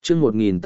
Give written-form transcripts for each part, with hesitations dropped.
chương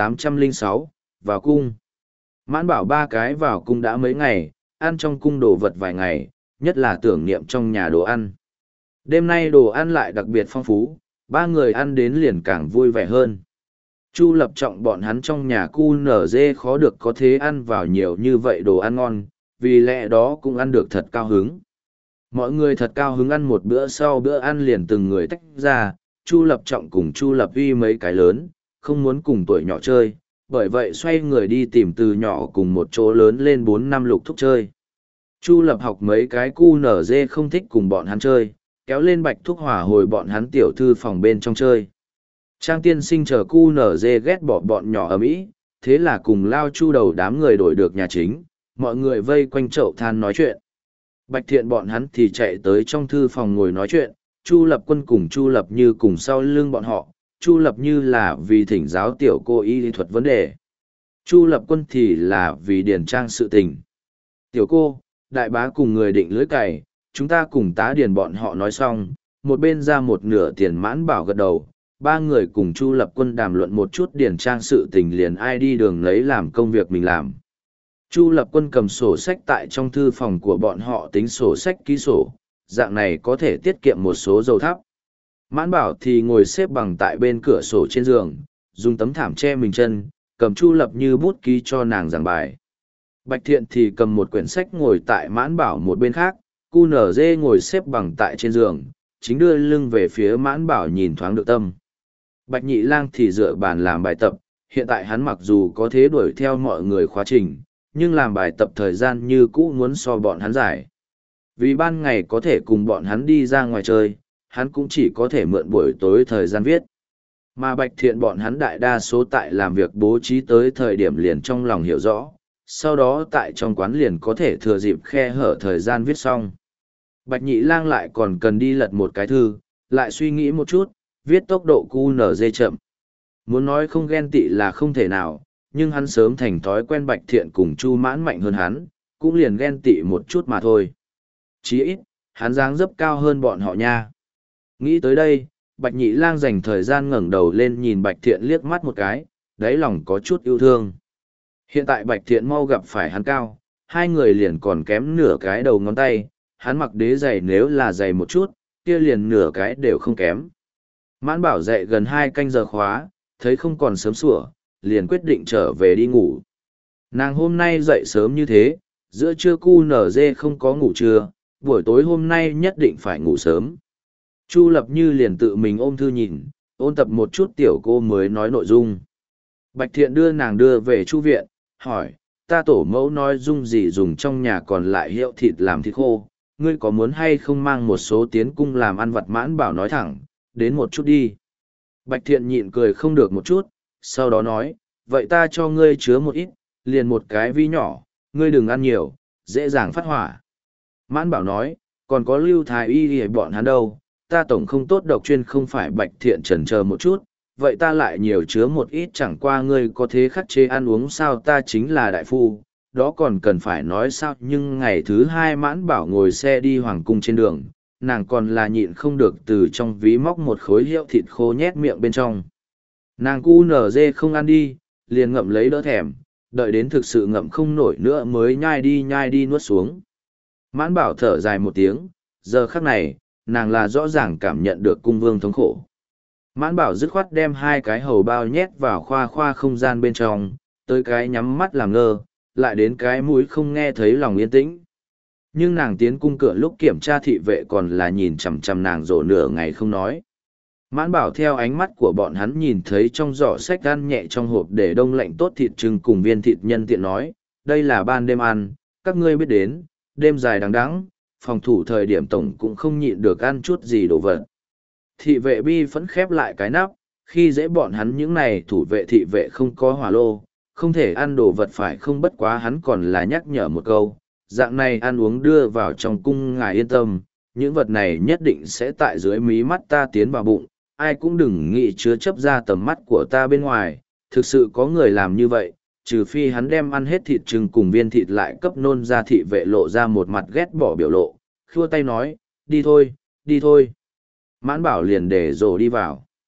1806, vào cung. Mãn bảo ba cái vào cung đã mấy ngày, ăn trong cung đồ vật vài ngày, nhất là tưởng niệm trong nhà đồ ăn. Đêm nay đồ ăn lại đặc biệt phong phú, ba người ăn đến liền càng vui vẻ hơn. Chu Lập Trọng bọn hắn trong nhà cu nở dê khó được có thế ăn vào nhiều như vậy đồ ăn ngon, vì lẽ đó cũng ăn được thật cao hứng. Mọi người thật cao hứng ăn một bữa sau bữa ăn liền từng người tách ra, Chu Lập Trọng cùng Chu Lập Uy mấy cái lớn, không muốn cùng tuổi nhỏ chơi, bởi vậy xoay người đi tìm từ nhỏ cùng một chỗ lớn lên 4 năm lục thúc chơi. Chu Lập học mấy cái cu nở dê không thích cùng bọn hắn chơi, kéo lên Bạch Thúc Hỏa hồi bọn hắn tiểu thư phòng bên trong chơi. Trang tiên sinh chờ cu nở dê ghét bỏ bọn nhỏ ở mỹ, thế là cùng lao chu đầu đám người đổi được nhà chính, mọi người vây quanh chậu than nói chuyện. Bạch Thiện bọn hắn thì chạy tới trong thư phòng ngồi nói chuyện, Chu Lập Quân cùng Chu Lập Như cùng sau lưng bọn họ, Chu Lập Như là vì thỉnh giáo tiểu cô y lý thuật vấn đề. Chu Lập Quân thì là vì điền trang sự tình. Tiểu cô, đại bá cùng người định lưới cày, chúng ta cùng tá điền bọn họ nói xong, một bên ra một nửa tiền Mãn Bảo gật đầu, ba người cùng Chu Lập Quân đàm luận một chút điền trang sự tình liền ai đi đường lấy làm công việc mình làm. Chu Lập Quân cầm sổ sách tại trong thư phòng của bọn họ tính sổ sách ký sổ, dạng này có thể tiết kiệm một số dầu thắp. Mãn Bảo thì ngồi xếp bằng tại bên cửa sổ trên giường, dùng tấm thảm che mình chân, cầm Chu Lập Như bút ký cho nàng giảng bài. Bạch Thiện thì cầm một quyển sách ngồi tại Mãn Bảo một bên khác, cu nở dê ngồi xếp bằng tại trên giường, chính đưa lưng về phía Mãn Bảo nhìn thoáng được tâm. Bạch Nhị Lang thì dựa bàn làm bài tập, hiện tại hắn mặc dù có thế đuổi theo mọi người khóa trình, nhưng làm bài tập thời gian như cũ muốn so bọn hắn giải. Vì ban ngày có thể cùng bọn hắn đi ra ngoài chơi, hắn cũng chỉ có thể mượn buổi tối thời gian viết. Mà Bạch Thiện bọn hắn đại đa số tại làm việc bố trí tới thời điểm liền trong lòng hiểu rõ, sau đó tại trong quán liền có thể thừa dịp khe hở thời gian viết xong. Bạch Nhị Lang lại còn cần đi lật một cái thư, lại suy nghĩ một chút, viết tốc độ QNZ chậm. Muốn nói không ghen tị là không thể nào, nhưng hắn sớm thành thói quen Bạch Thiện cùng Chu Mãn mạnh hơn hắn, cũng liền ghen tị một chút mà thôi. Chí ít, hắn dáng dấp cao hơn bọn họ nha. Nghĩ tới đây, Bạch Nhị Lang dành thời gian ngẩng đầu lên nhìn Bạch Thiện liếc mắt một cái, đáy lòng có chút yêu thương. Hiện tại Bạch Thiện mau gặp phải hắn cao, hai người liền còn kém nửa cái đầu ngón tay, hắn mặc đế giày nếu là dày một chút, kia liền nửa cái đều không kém. Mãn Bảo dậy gần 2 canh giờ khóa, thấy không còn sớm sủa, liền quyết định trở về đi ngủ. Nàng hôm nay dậy sớm như thế, giữa trưa cu nở dê không có ngủ trưa, buổi tối hôm nay nhất định phải ngủ sớm. Chu Lập Như liền tự mình ôm thư nhìn, ôn tập một chút tiểu cô mới nói nội dung. Bạch Thiện đưa nàng đưa về Chu viện, hỏi, ta tổ mẫu nói dung gì dùng trong nhà còn lại hiệu thịt làm thịt khô, ngươi có muốn hay không mang một số tiến cung làm ăn vặt? Mãn Bảo nói thẳng, đến một chút đi. Bạch Thiện nhịn cười không được một chút, sau đó nói, vậy ta cho ngươi chứa một ít, liền một cái vi nhỏ, ngươi đừng ăn nhiều, dễ dàng phát hỏa. Mãn Bảo nói, còn có Lưu Thái Y thì bọn hắn đâu, ta tổng không tốt độc chuyên không phải. Bạch Thiện chần chờ một chút, vậy ta lại nhiều chứa một ít, chẳng qua ngươi có thế khắc chế ăn uống sao? Ta chính là đại phu, đó còn cần phải nói sao? Nhưng ngày thứ 2 Mãn Bảo ngồi xe đi hoàng cung trên đường, nàng còn là nhịn không được từ trong ví móc một khối hiệu thịt khô nhét miệng bên trong. Nàng cu nở dê không ăn đi, liền ngậm lấy đỡ thèm, đợi đến thực sự ngậm không nổi nữa mới nhai đi nuốt xuống. Mãn Bảo thở dài một tiếng, giờ khắc này, nàng là rõ ràng cảm nhận được cung vương thống khổ. Mãn Bảo dứt khoát đem 2 cái hầu bao nhét vào khoa không gian bên trong, tới cái nhắm mắt làm ngơ, lại đến cái mũi không nghe thấy lòng yên tĩnh. Nhưng nàng tiến cung cửa lúc kiểm tra thị vệ còn là nhìn chằm chằm nàng rổ nửa ngày không nói. Mãn Bảo theo ánh mắt của bọn hắn nhìn thấy trong giỏ sách ăn nhẹ trong hộp để đông lạnh tốt thịt trưng cùng viên thịt nhân tiện nói, đây là ban đêm ăn, các ngươi biết đến, đêm dài đằng đẵng, phòng thủ thời điểm tổng cũng không nhịn được ăn chút gì đồ vật. Thị vệ bi phẫn khép lại cái nắp, khi dễ bọn hắn những này thủ vệ thị vệ không có hỏa lô, không thể ăn đồ vật phải không? Bất quá hắn còn là nhắc nhở một câu, dạng này ăn uống đưa vào trong cung ngài yên tâm, những vật này nhất định sẽ tại dưới mí mắt ta tiến vào bụng, ai cũng đừng nghĩ chứa chấp ra tầm mắt của ta bên ngoài. Thực sự có người làm như vậy, trừ phi hắn đem ăn hết thịt trưng cùng viên thịt lại cấp nôn ra. Thị vệ lộ ra một mặt ghét bỏ biểu lộ, khua tay nói, đi thôi, đi thôi. Mãn Bảo liền để rồ đi vào.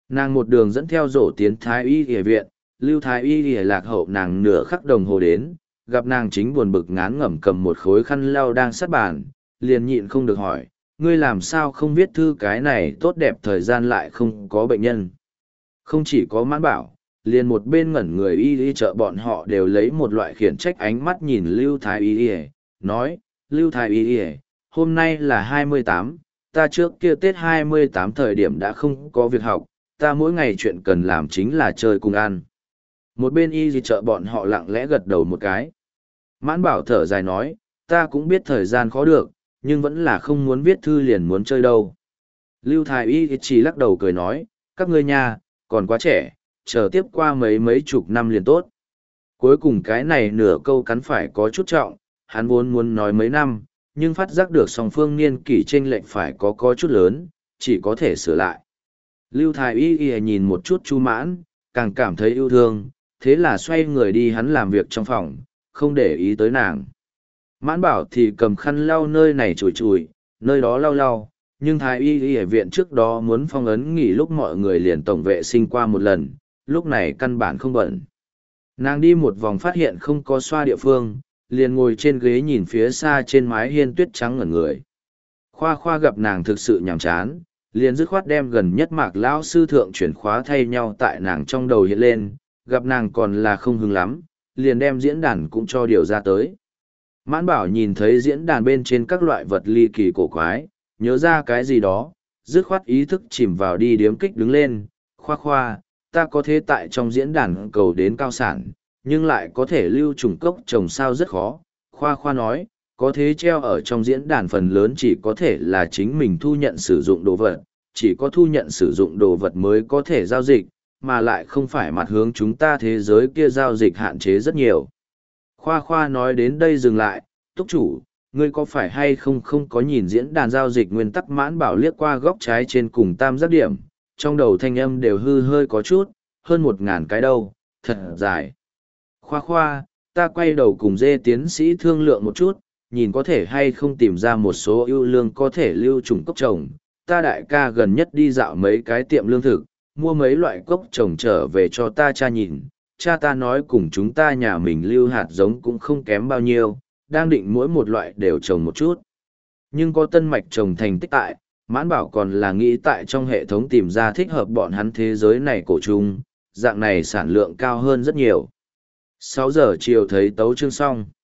Nàng một đường dẫn theo rổ tiến thái y y viện, Lưu thái y y lạc hậu nàng nửa khắc đồng hồ đến, gặp nàng chính buồn bực ngán ngẩm cầm một khối khăn lau đang sát bàn, liền nhịn không được hỏi, ngươi làm sao không viết thư cái này tốt đẹp thời gian lại không có bệnh nhân. Không chỉ có Mãn Bảo, liền một bên ngẩn người y chợ bọn họ đều lấy một loại khiển trách ánh mắt nhìn Lưu thái y y, nói, Lưu thái y y, hôm nay là 28, ta trước kia Tết 28 thời điểm đã không có việc học, ta mỗi ngày chuyện cần làm chính là chơi cùng ăn. Một bên y gì chợ bọn họ lặng lẽ gật đầu một cái. Mãn Bảo thở dài nói, ta cũng biết thời gian khó được, nhưng vẫn là không muốn viết thư liền muốn chơi đâu. Lưu thái y chỉ lắc đầu cười nói, các ngươi nha, còn quá trẻ, chờ tiếp qua mấy chục năm liền tốt. Cuối cùng cái này nửa câu cắn phải có chút trọng, hắn vốn muốn nói mấy năm, nhưng phát giác được song phương niên kỷ chênh lệch phải có chút lớn, chỉ có thể sửa lại. Lưu thái y nhìn một chút Chu Mãn, càng cảm thấy yêu thương, thế là xoay người đi hắn làm việc trong phòng, không để ý tới nàng. Mãn Bảo thì cầm khăn lau nơi này chùi chùi, nơi đó lau lau, nhưng thái y ở viện trước đó muốn phong ấn nghỉ lúc mọi người liền tổng vệ sinh qua một lần, lúc này căn bản không bận. Nàng đi một vòng phát hiện không có xoa địa phương, liền ngồi trên ghế nhìn phía xa trên mái hiên tuyết trắng ngẩn người. Khoa Khoa gặp nàng thực sự nhàm chán, liền dứt khoát đem gần nhất Mạc lão sư thượng chuyển khóa thay nhau tại nàng trong đầu hiện lên, gặp nàng còn là không hứng lắm, liền đem diễn đàn cũng cho điều ra tới. Mãn Bảo nhìn thấy diễn đàn bên trên các loại vật ly kỳ cổ quái, nhớ ra cái gì đó, dứt khoát ý thức chìm vào đi điếm kích đứng lên, Khoa Khoa, ta có thể tại trong diễn đàn cầu đến cao sản, nhưng lại có thể lưu trùng cốc trồng sao rất khó. Khoa Khoa nói, có thế treo ở trong diễn đàn phần lớn chỉ có thể là chính mình thu nhận sử dụng đồ vật, chỉ có thu nhận sử dụng đồ vật mới có thể giao dịch, mà lại không phải mặt hướng chúng ta thế giới kia giao dịch hạn chế rất nhiều. Khoa Khoa nói đến đây dừng lại, túc chủ, ngươi có phải hay không có nhìn diễn đàn giao dịch nguyên tắc. Mãn Bảo liếc qua góc trái trên cùng tam giác điểm, trong đầu thanh âm đều hư hơi có chút, hơn 1.000 cái đâu, thật dài. Khoa Khoa, ta quay đầu cùng Dê tiến sĩ thương lượng một chút, nhìn có thể hay không tìm ra một số ưu lương có thể lưu trùng cốc trồng. Ta đại ca gần nhất đi dạo mấy cái tiệm lương thực, mua mấy loại cốc trồng trở về cho ta cha nhìn. Cha ta nói cùng chúng ta nhà mình lưu hạt giống cũng không kém bao nhiêu, đang định mỗi một loại đều trồng một chút. Nhưng có tân mạch trồng thành tích tại, Mãn Bảo còn là nghĩ tại trong hệ thống tìm ra thích hợp bọn hắn thế giới này cổ chung, dạng này sản lượng cao hơn rất nhiều. 6 giờ chiều thấy tấu chương xong.